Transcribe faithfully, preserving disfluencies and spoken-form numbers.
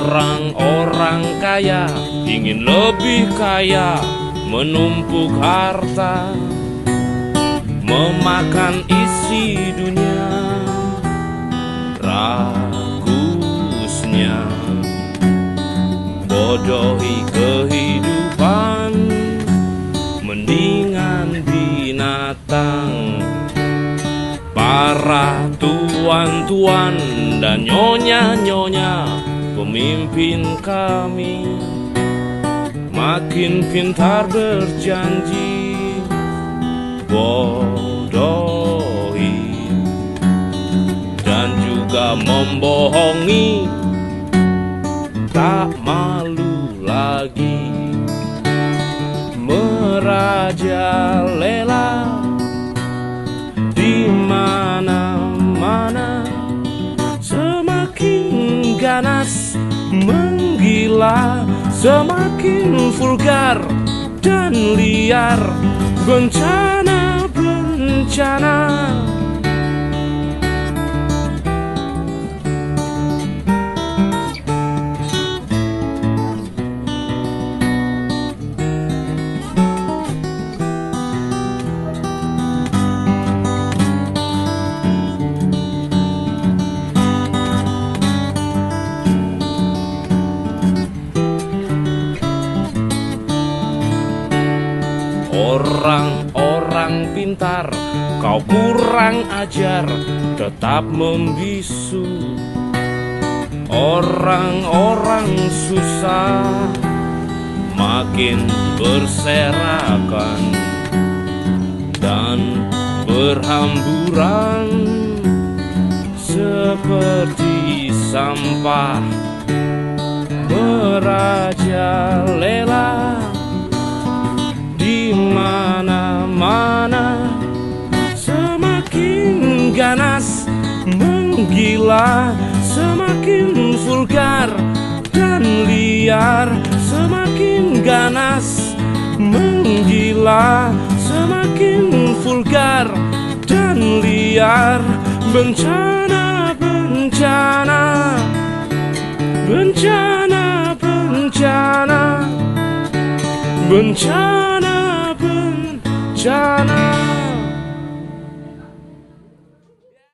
Orang-orang kaya ingin lebih kaya, menumpuk harta, memakan isi dunia. Rakusnya bodohi kehidupan, mendingan binatang. Para tuan-tuan dan nyonya-nyonya pemimpin kami makin pintar berjanji, bodohi dan juga membohongi. Tak malu lagi merajalela di mana-mana, semakin ganas menggila, semakin vulgar dan liar. Bencana-bencana orang-orang pintar, kau kurang ajar, tetap membisu. Orang-orang susah makin berserakan dan berhamburan seperti sampah merajalela di mana-mana, semakin ganas menggila, semakin vulgar dan liar. Semakin ganas menggila, semakin vulgar dan liar. Bencana, bencana, bencana, bencana, bencana, bencana.